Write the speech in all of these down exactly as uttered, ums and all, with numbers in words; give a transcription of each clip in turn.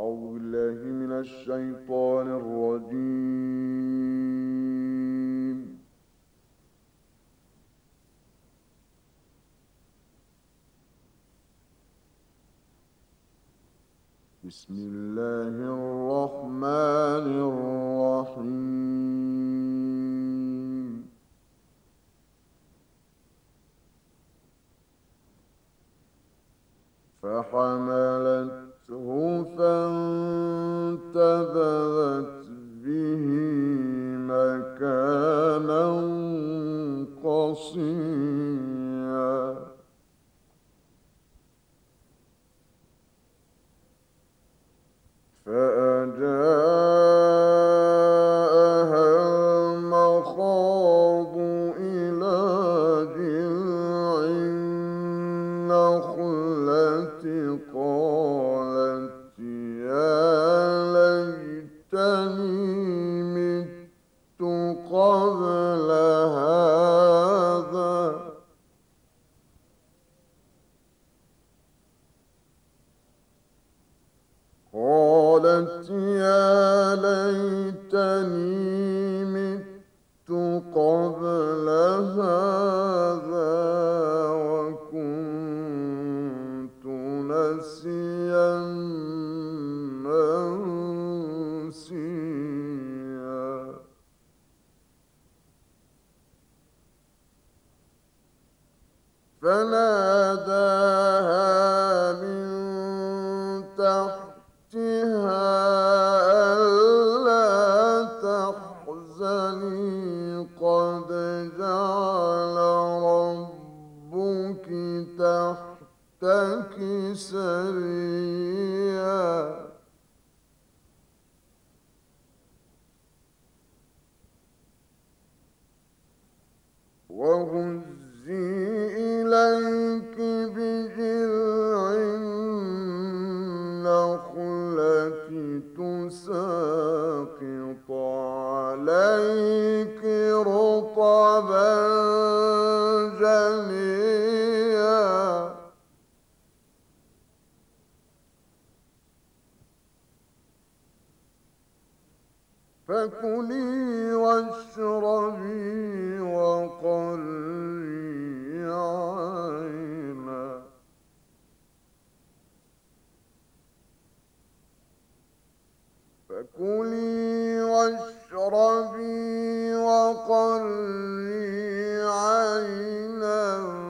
أعوذ بالله من الشيطان الرجيم. بسم الله الرحمن الرحيم. فحملته فانتبذت به مكانا قصيا فأجاءها المخاض إلى جذع النخلة قالت يا ليتني مت قبل هذا قالت يا ليتني مت قبل هذا وكنت نسيا منسيا فناداها من تحتها ألا تحزني قد جعل ربك تحتك سريا وهزي إليك بجذع النخلة تساقط عليك رطبا جنيا فكلي واشربي وقري عينا فكلي واشربي وقري عينا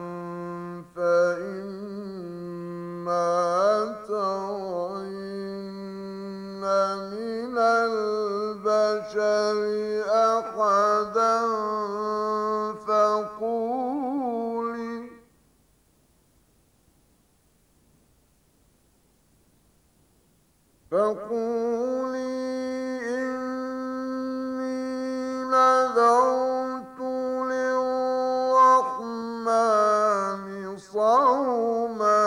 فإما ترين من البشر أحدا فقولي فقولي إني نذرت للرحمن صوما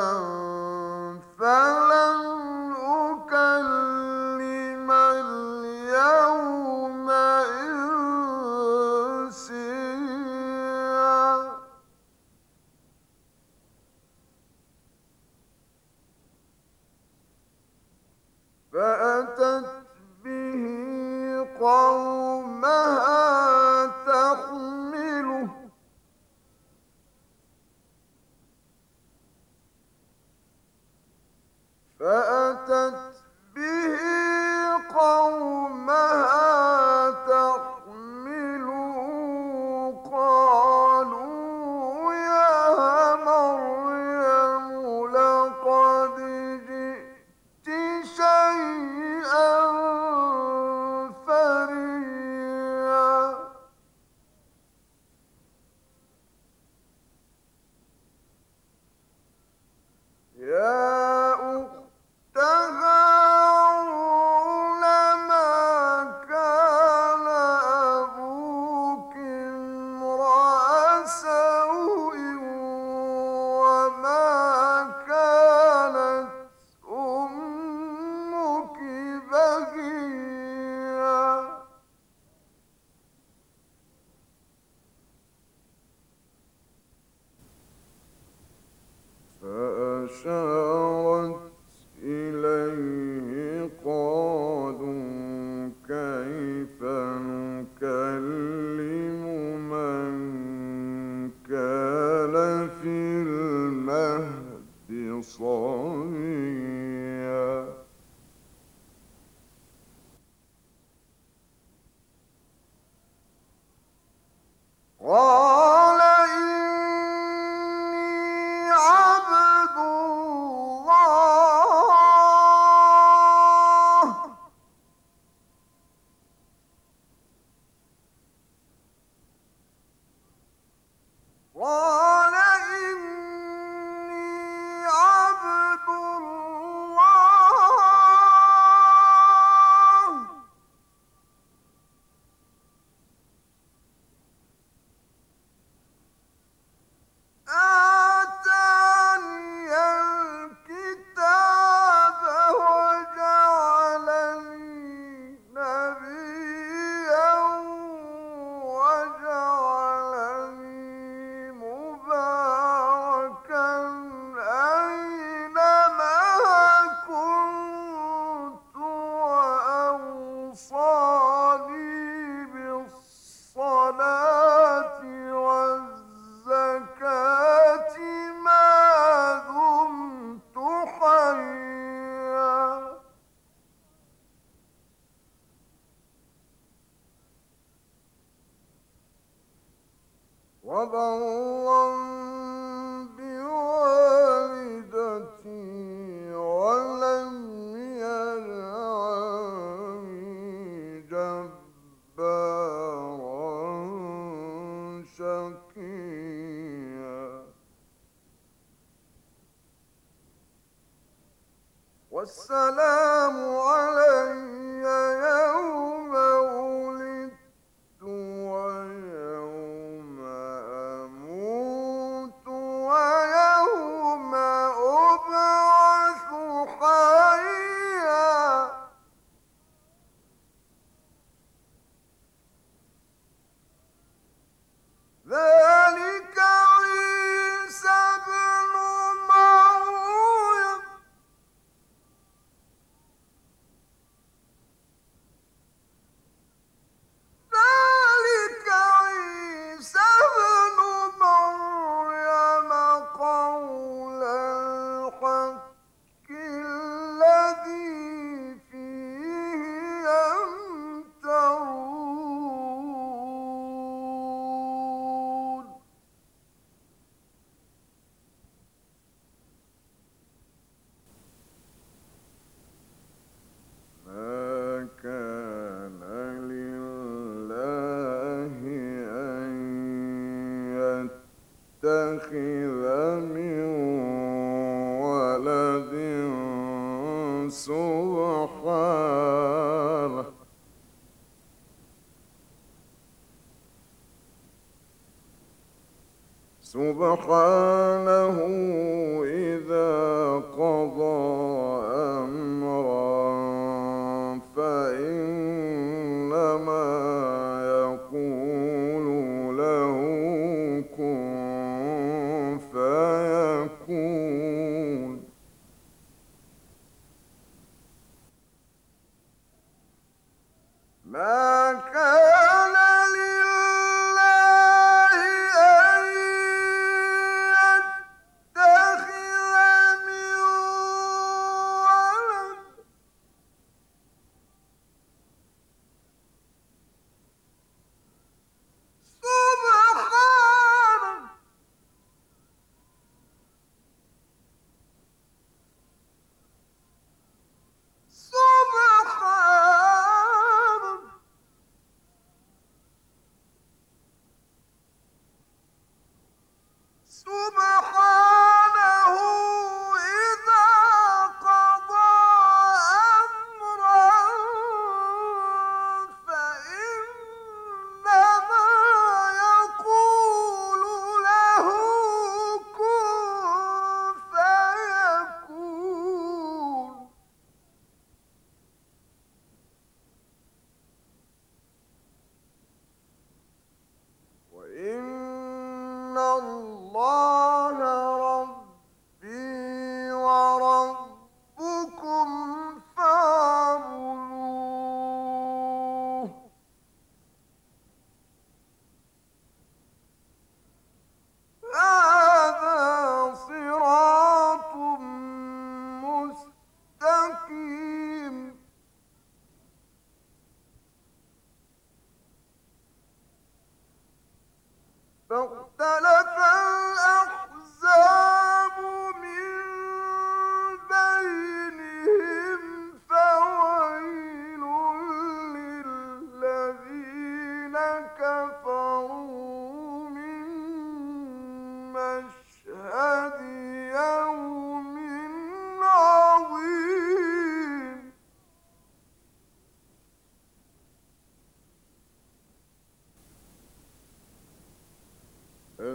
فلن أكلم اليوم إنسيا فأتت به قومها تحمله فأتت به قومها تحمله قالوا يا مريم لقد جئت شيئا فريا يا أخت صبيا قال إني عبد الله قال إني عبد الله آتاني الكتاب وجعلني نبيا وجعلني مباركا أينما كنت وأوصاني بالصلاة والزكاة ما دمت حيا وبرا بوالدتي ولم يجعلني جبارا شقيا والسلام علي يوم ولدت ويوم أموت ويوم أبعث حيا ذلك عيسى ابن مريم ذلك عيسى ابن مريم قول الحق الذي فيه يمترون ما كان لله أن يتخذ من ولد سبحانه سبحانه إذا قضى أمرا فإنما يقول له كن فيكون ما كان لله أن يتخذ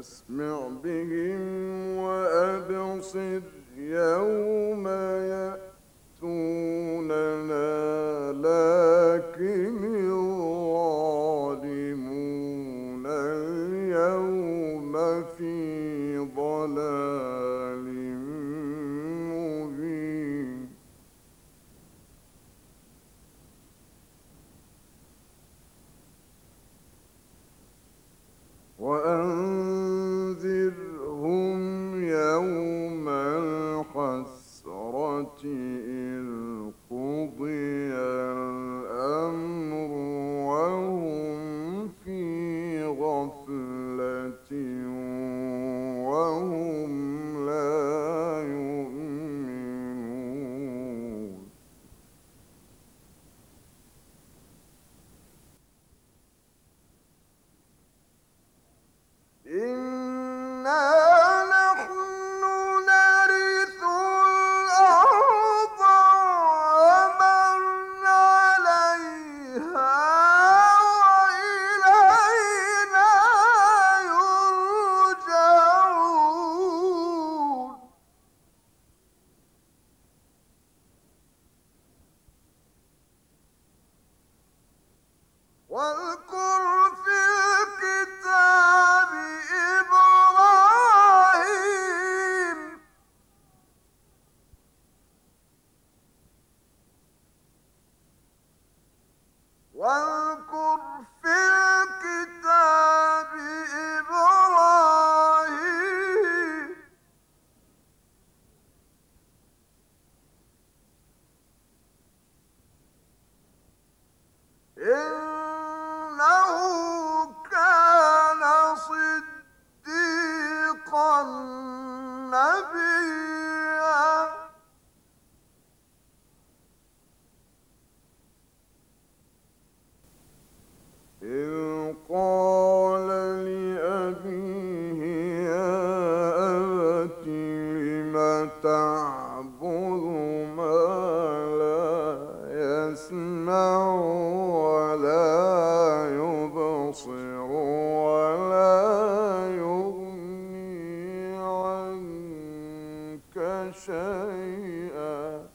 فاسمع بهم وأبصر يوم يأتوننا، لكن الظالمون اليوم في ضلال مبين. وأنذرهم يوم الحسرة إذ قضي الأمر وهم في غفلة وهم لا يؤمنون. إنا نحن نرث الأرض ومن عليها وإلينا يرجعون. واذكر في الكتاب إبراهيم واذكر في الكتاب إبراهيم إنه كان صديقا نبيا. إذ قال لأبيه يا أبت لم تعبد ما لا يسمع ولا يبصر ولا يغني عنك شيئا.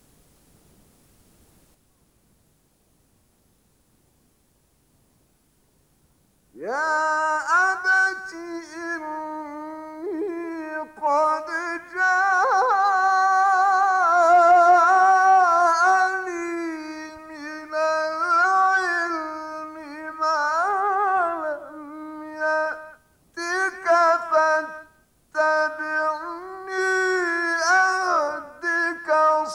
يا أبت إني قد جاءني من العلم ما لم يأتك فاتبعني أهدك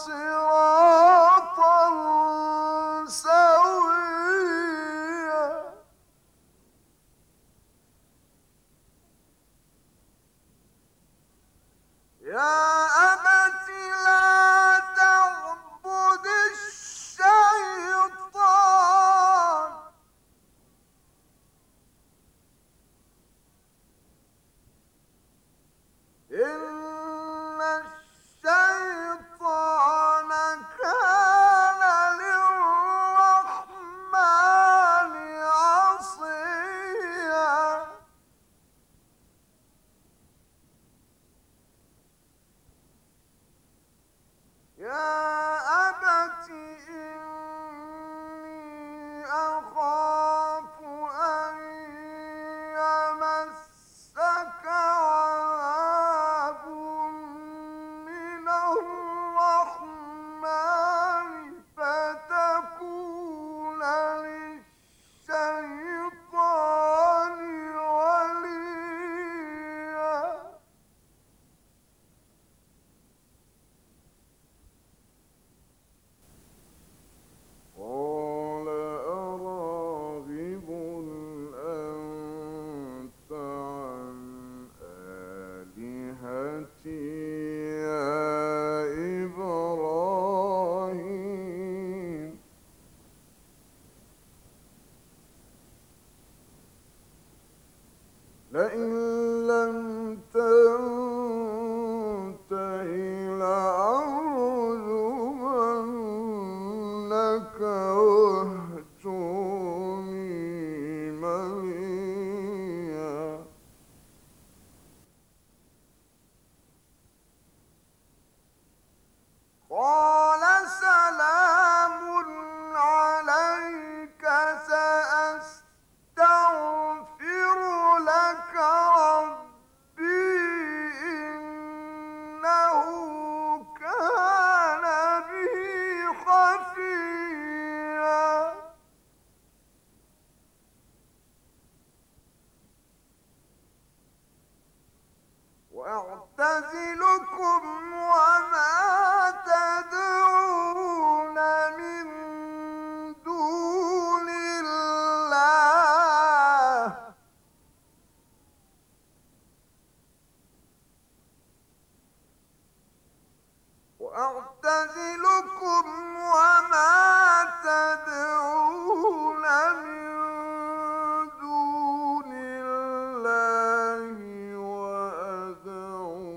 صراطا سويا. أعتزلكم وما تدعون من دون الله وأدعو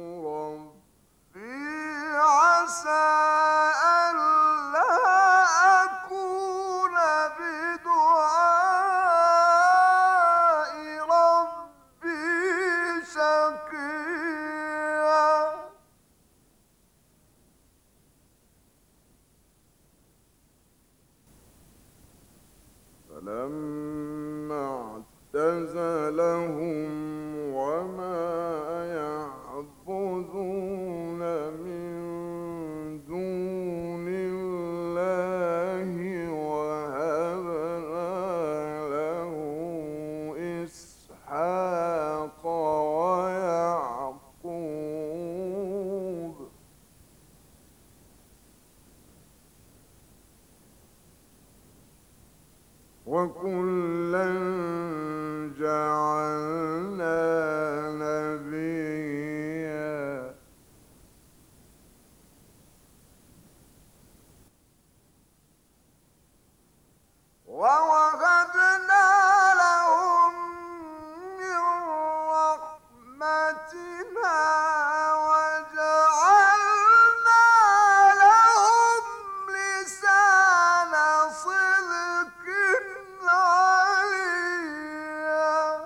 ربي عسى ألا أكون بدعاء ربي شقيا فلما اعتزلهم وما يعبدون من دون الله وهبنا له إسحاق ويعقوب وكلا جعلنا نبيا ووهبنا لهم من رحمتنا وجعلنا لهم لسان صدق عليا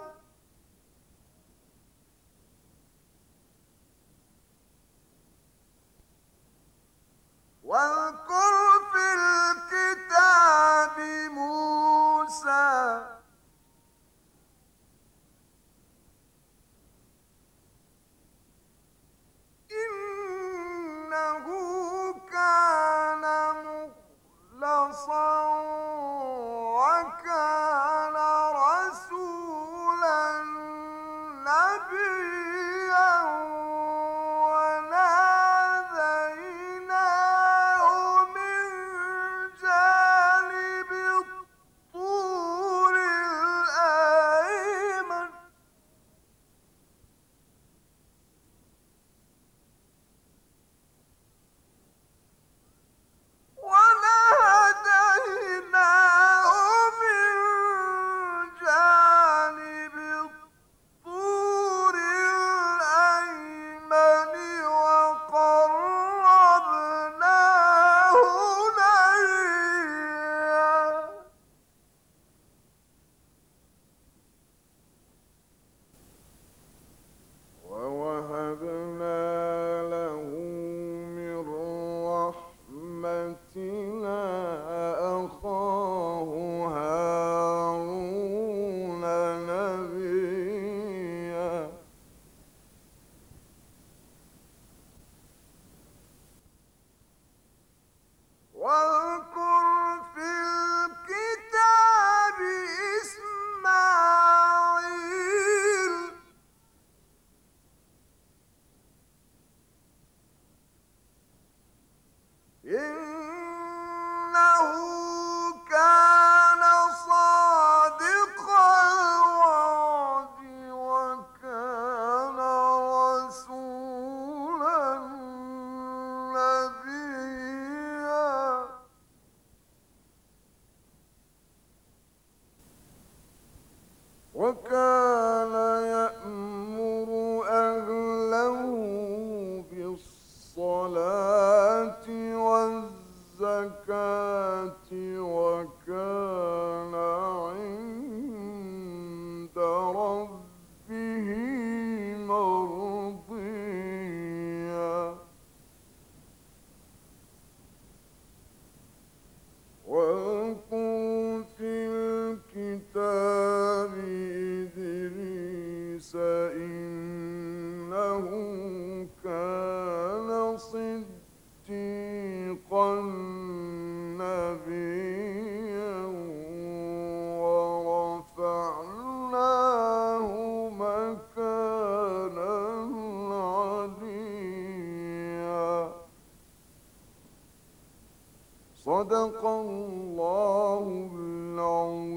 واذكر في الكتاب موسى إنه كان مخلصا وكان رسولا نبيا وناديناه من جانب الطور الأيمن وناديناه من جانب الطور الأيمن وقربناه نجيا ووهبنا له من رحمتنا أخاه هارون نبيا واذكر في الكتاب إسماعيل إنه كان صادق الوعد وكان رسولا نبيا وكان يأمر أهله بالصلاة والزكاة وكان عند ربه مرضيا واذكر في الكتاب إدريس إنه كان صديقا نبيا ورفعناه مكانا عليا صدق الله العظيم.